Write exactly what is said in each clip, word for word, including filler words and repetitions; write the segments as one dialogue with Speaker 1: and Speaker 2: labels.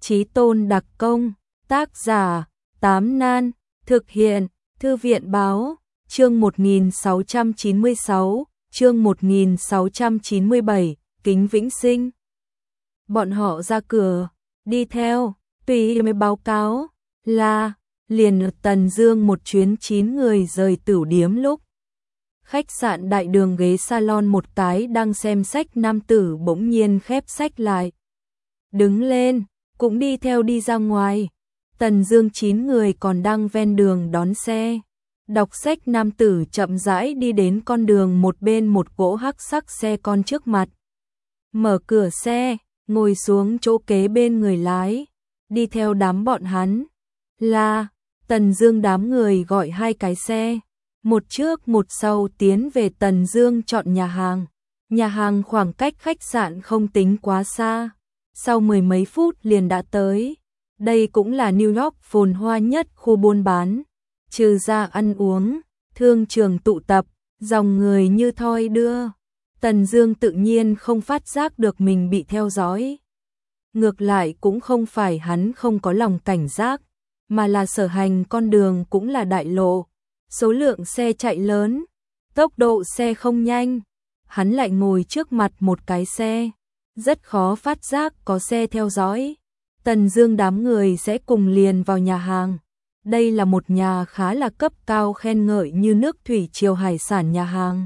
Speaker 1: Chí tôn đặc công, tác giả, Tám Nan, thực hiện, Thư viện báo, chương một nghìn sáu trăm chín mươi sáu, chương một nghìn sáu trăm chín mươi bảy, Kính Vĩnh Sinh. Bọn họ ra cửa, đi theo, tùy mới báo cáo, là, liền Tần Dương một chuyến chín người rời tửu điếm lúc. Khách sạn đại đường ghế salon một cái đang xem sách nam tử bỗng nhiên khép sách lại. Đứng lên, cũng đi theo đi ra ngoài. Tần Dương chín người còn đang ven đường đón xe. Đọc sách nam tử chậm rãi đi đến con đường một bên một cỗ hắc sắc xe con trước mặt. Mở cửa xe, ngồi xuống chỗ kế bên người lái, đi theo đám bọn hắn. Là, Tần Dương đám người gọi hai cái xe. Một trước một sau tiến về Tần Dương chọn nhà hàng. Nhà hàng khoảng cách khách sạn không tính quá xa. Sau mười mấy phút liền đã tới. Đây cũng là New York phồn hoa nhất khu buôn bán. Trừ ra ăn uống, thương trường tụ tập, dòng người như thoi đưa. Tần Dương tự nhiên không phát giác được mình bị theo dõi. Ngược lại cũng không phải hắn không có lòng cảnh giác, mà là sở hành con đường cũng là đại lộ. Số lượng xe chạy lớn, tốc độ xe không nhanh. Hắn lại ngồi trước mặt một cái xe, rất khó phát giác có xe theo dõi. Tần Dương đám người sẽ cùng liền vào nhà hàng. Đây là một nhà khá là cấp cao khen ngợi như nước thủy triều hải sản nhà hàng.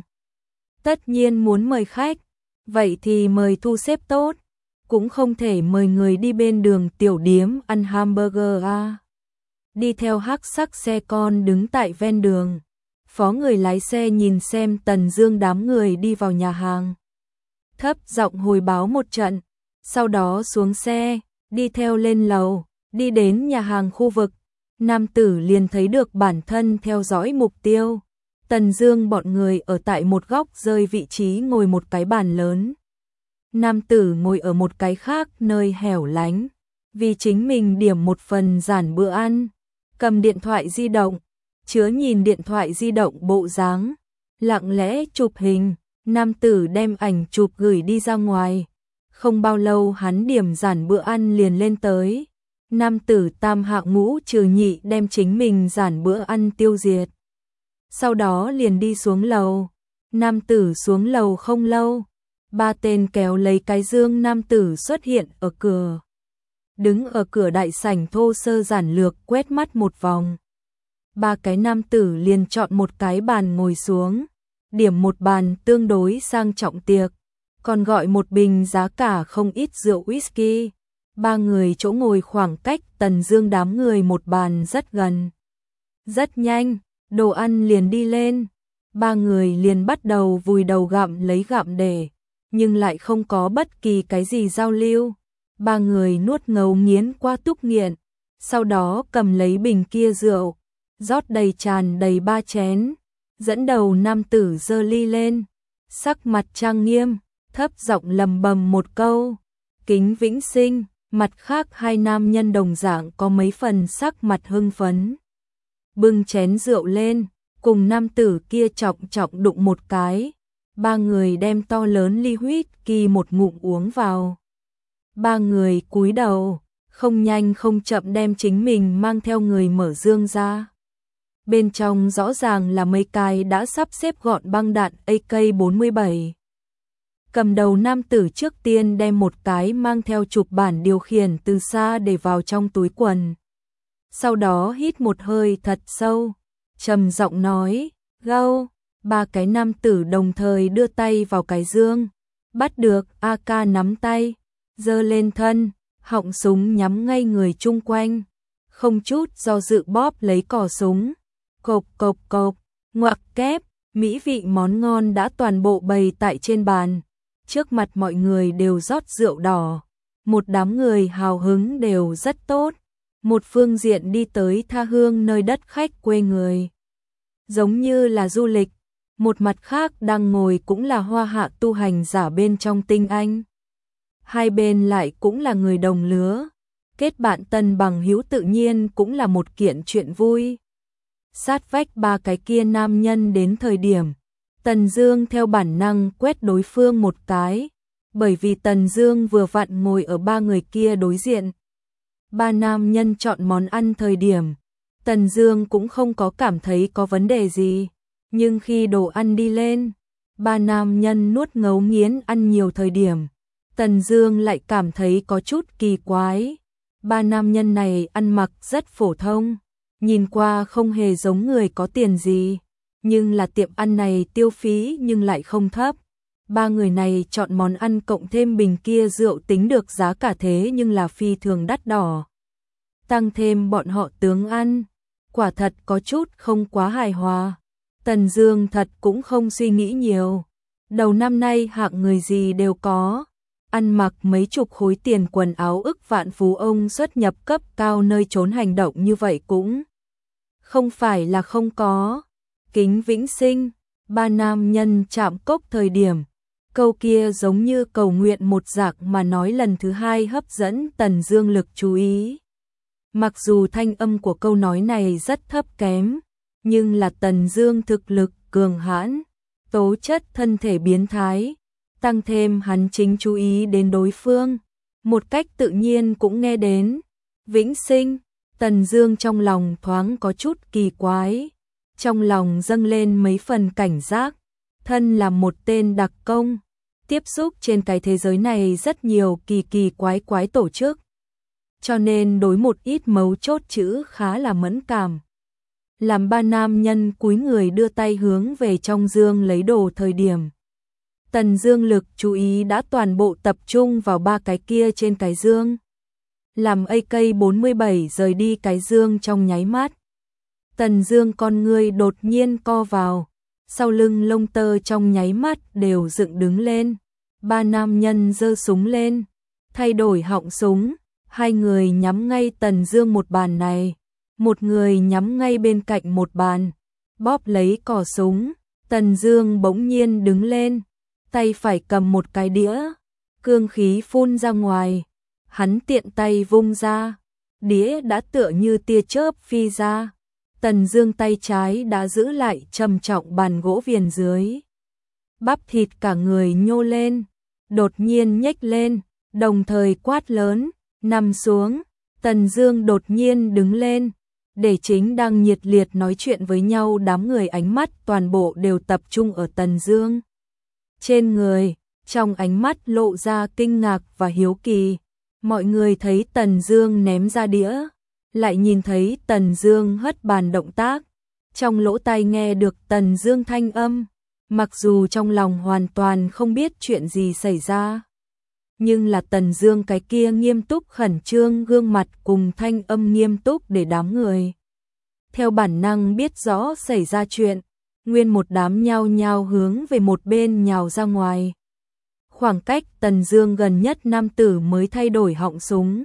Speaker 1: Tất nhiên muốn mời khách, vậy thì mời thu xếp tốt, cũng không thể mời người đi bên đường tiểu điếm ăn hamburger à. Đi theo hắc sắc xe con đứng tại ven đường. Phó người lái xe nhìn xem Tần Dương đám người đi vào nhà hàng. Thấp giọng hồi báo một trận, sau đó xuống xe, đi theo lên lầu, đi đến nhà hàng khu vực. Nam tử liền thấy được bản thân theo dõi mục tiêu. Tần Dương bọn người ở tại một góc rơi vị trí ngồi một cái bàn lớn. Nam tử ngồi ở một cái khác nơi hẻo lánh, vì chính mình điểm một phần giản bữa ăn. Cầm điện thoại di động, chứa nhìn điện thoại di động bộ dáng, lặng lẽ chụp hình. Nam tử đem ảnh chụp gửi đi ra ngoài. Không bao lâu hắn điểm giản bữa ăn liền lên tới. Nam tử tam hạng ngũ trừ nhị đem chính mình giản bữa ăn tiêu diệt. Sau đó liền đi xuống lầu. Nam tử xuống lầu không lâu, ba tên kéo lấy cái dương nam tử xuất hiện ở cửa. Đứng ở cửa đại sảnh thô sơ giản lược quét mắt một vòng. Ba cái nam tử liền chọn một cái bàn ngồi xuống, điểm một bàn tương đối sang trọng tiệc, còn gọi một bình giá cả không ít rượu whisky. Ba người chỗ ngồi khoảng cách Tần Dương đám người một bàn rất gần. Rất nhanh, đồ ăn liền đi lên. Ba người liền bắt đầu vùi đầu gặm lấy gặm để, nhưng lại không có bất kỳ cái gì giao lưu. Ba người nuốt ngấu nghiến qua túc nghiện, sau đó cầm lấy bình kia rượu, rót đầy tràn đầy ba chén. Dẫn đầu nam tử giơ ly lên, sắc mặt trang nghiêm, thấp giọng lầm bầm một câu, Kính Vĩnh Sinh. Mặt khác hai nam nhân đồng dạng có mấy phần sắc mặt hưng phấn. Bưng chén rượu lên, cùng nam tử kia trọng trọng đụng một cái. Ba người đem to lớn ly whisky một ngụm uống vào. Ba người cúi đầu, không nhanh không chậm đem chính mình mang theo người mở dương ra. Bên trong rõ ràng là mấy cái đã sắp xếp gọn băng đạn A K bốn mươi bảy. Cầm đầu nam tử trước tiên đem một cái mang theo chụp bản điều khiển từ xa để vào trong túi quần. Sau đó hít một hơi thật sâu, trầm giọng nói, gâu. Ba cái nam tử đồng thời đưa tay vào cái dương, bắt được A K nắm tay, giơ lên thân, họng súng nhắm ngay người chung quanh, không chút do dự bóp lấy cò súng. Cộp cộp cộp, ngoặc kép, mỹ vị món ngon đã toàn bộ bày tại trên bàn. Trước mặt mọi người đều rót rượu đỏ. Một đám người hào hứng đều rất tốt. Một phương diện đi tới tha hương nơi đất khách quê người, giống như là du lịch. Một mặt khác đang ngồi cũng là hoa hạ tu hành giả bên trong tinh anh. Hai bên lại cũng là người đồng lứa. Kết bạn tân bằng hữu tự nhiên cũng là một kiện chuyện vui. Sát vách ba cái kia nam nhân đến thời điểm, Tần Dương theo bản năng quét đối phương một cái, bởi vì Tần Dương vừa vặn ngồi ở ba người kia đối diện. Ba nam nhân chọn món ăn thời điểm, Tần Dương cũng không có cảm thấy có vấn đề gì, nhưng khi đồ ăn đi lên, ba nam nhân nuốt ngấu nghiến ăn nhiều thời điểm, Tần Dương lại cảm thấy có chút kỳ quái. Ba nam nhân này ăn mặc rất phổ thông, nhìn qua không hề giống người có tiền gì, nhưng là tiệm ăn này tiêu phí nhưng lại không thấp. Ba người này chọn món ăn cộng thêm bình kia rượu tính được giá cả thế nhưng là phi thường đắt đỏ. Tăng thêm bọn họ tướng ăn, quả thật có chút không quá hài hòa. Tần Dương thật cũng không suy nghĩ nhiều. Đầu năm nay hạng người gì đều có. Ăn mặc mấy chục khối tiền quần áo ức vạn phú ông xuất nhập cấp cao nơi trốn hành động như vậy cũng không phải là không có. Kính Vĩnh Sinh, ba nam nhân chạm cốc thời điểm, câu kia giống như cầu nguyện một dạng mà nói lần thứ hai hấp dẫn Tần Dương lực chú ý. Mặc dù thanh âm của câu nói này rất thấp kém, nhưng là Tần Dương thực lực cường hãn, tố chất thân thể biến thái, tăng thêm hắn chính chú ý đến đối phương, một cách tự nhiên cũng nghe đến. Vĩnh Sinh, Tần Dương trong lòng thoáng có chút kỳ quái, trong lòng dâng lên mấy phần cảnh giác, thân là một tên đặc công, tiếp xúc trên cái thế giới này rất nhiều kỳ kỳ quái quái tổ chức, cho nên đối một ít mấu chốt chữ khá là mẫn cảm. Làm ba nam nhân cúi người đưa tay hướng về trong dương lấy đồ thời điểm, Tần Dương lực chú ý đã toàn bộ tập trung vào ba cái kia trên cái dương. Làm A K bốn mươi bảy rời đi cái dương trong nháy mắt, Tần Dương con ngươi đột nhiên co vào, sau lưng lông tơ trong nháy mắt đều dựng đứng lên. Ba nam nhân giơ súng lên, thay đổi họng súng, hai người nhắm ngay Tần Dương một bàn này, một người nhắm ngay bên cạnh một bàn, bóp lấy cò súng. Tần Dương bỗng nhiên đứng lên, tay phải cầm một cái đĩa, cương khí phun ra ngoài, hắn tiện tay vung ra, đĩa đã tựa như tia chớp phi ra. Tần Dương tay trái đã giữ lại trầm trọng bàn gỗ viền dưới, bắp thịt cả người nhô lên, đột nhiên nhếch lên, đồng thời quát lớn, nằm xuống. Tần Dương đột nhiên đứng lên, để chính đang nhiệt liệt nói chuyện với nhau đám người ánh mắt toàn bộ đều tập trung ở Tần Dương trên người, trong ánh mắt lộ ra kinh ngạc và hiếu kỳ. Mọi người thấy Tần Dương ném ra đĩa, lại nhìn thấy Tần Dương hất bàn động tác, trong lỗ tai nghe được Tần Dương thanh âm, mặc dù trong lòng hoàn toàn không biết chuyện gì xảy ra, nhưng là Tần Dương cái kia nghiêm túc khẩn trương gương mặt cùng thanh âm nghiêm túc để đám người theo bản năng biết rõ xảy ra chuyện, nguyên một đám nhao nhao hướng về một bên nhào ra ngoài. Khoảng cách Tần Dương gần nhất nam tử mới thay đổi họng súng.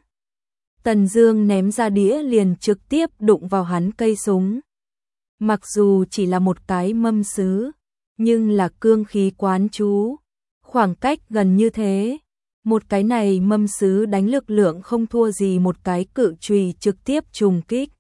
Speaker 1: Tần Dương ném ra đĩa liền trực tiếp đụng vào hắn cây súng. Mặc dù chỉ là một cái mâm sứ, nhưng là cương khí quán chú, khoảng cách gần như thế, một cái này mâm sứ đánh lực lượng không thua gì một cái cự chùy trực tiếp trùng kích.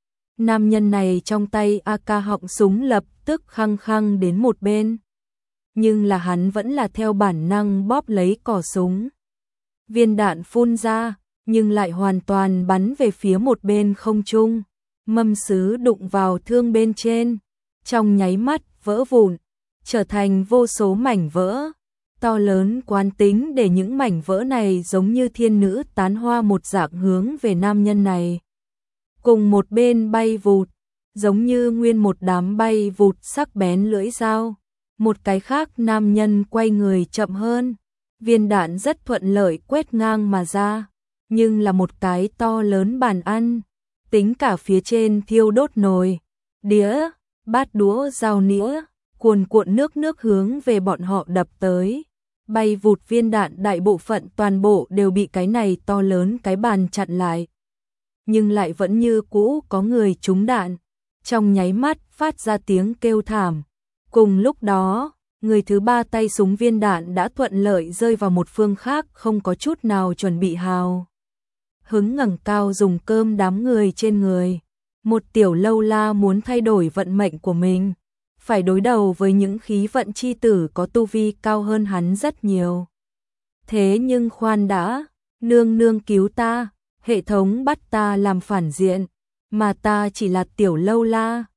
Speaker 1: Nam nhân này trong tay A K họng súng lập tức khăng khăng đến một bên, nhưng là hắn vẫn là theo bản năng bóp lấy cò súng. Viên đạn phun ra, nhưng lại hoàn toàn bắn về phía một bên không trung. Mâm sứ đụng vào thương bên trên, trong nháy mắt vỡ vụn, trở thành vô số mảnh vỡ. To lớn quán tính để những mảnh vỡ này giống như thiên nữ tán hoa một dạng hướng về nam nhân này. Cùng một bên bay vụt, giống như nguyên một đám bay vụt sắc bén lưỡi dao. Một cái khác nam nhân quay người chậm hơn, viên đạn rất thuận lợi quét ngang mà ra, nhưng là một cái to lớn bàn ăn, tính cả phía trên thiêu đốt nồi, đĩa, bát đũa dao nĩa, cuồn cuộn nước nước hướng về bọn họ đập tới. Bay vụt viên đạn đại bộ phận toàn bộ đều bị cái này to lớn cái bàn chặn lại, nhưng lại vẫn như cũ có người trúng đạn, trong nháy mắt phát ra tiếng kêu thảm. Cùng lúc đó, người thứ ba tay súng viên đạn đã thuận lợi rơi vào một phương khác không có chút nào chuẩn bị hào hứng ngẩng cao dùng cơm đám người trên người. Một tiểu lâu la muốn thay đổi vận mệnh của mình, phải đối đầu với những khí vận chi tử có tu vi cao hơn hắn rất nhiều. Thế nhưng khoan đã, nương nương cứu ta, Hệ thống bắt ta làm phản diện, mà ta chỉ là tiểu lâu la.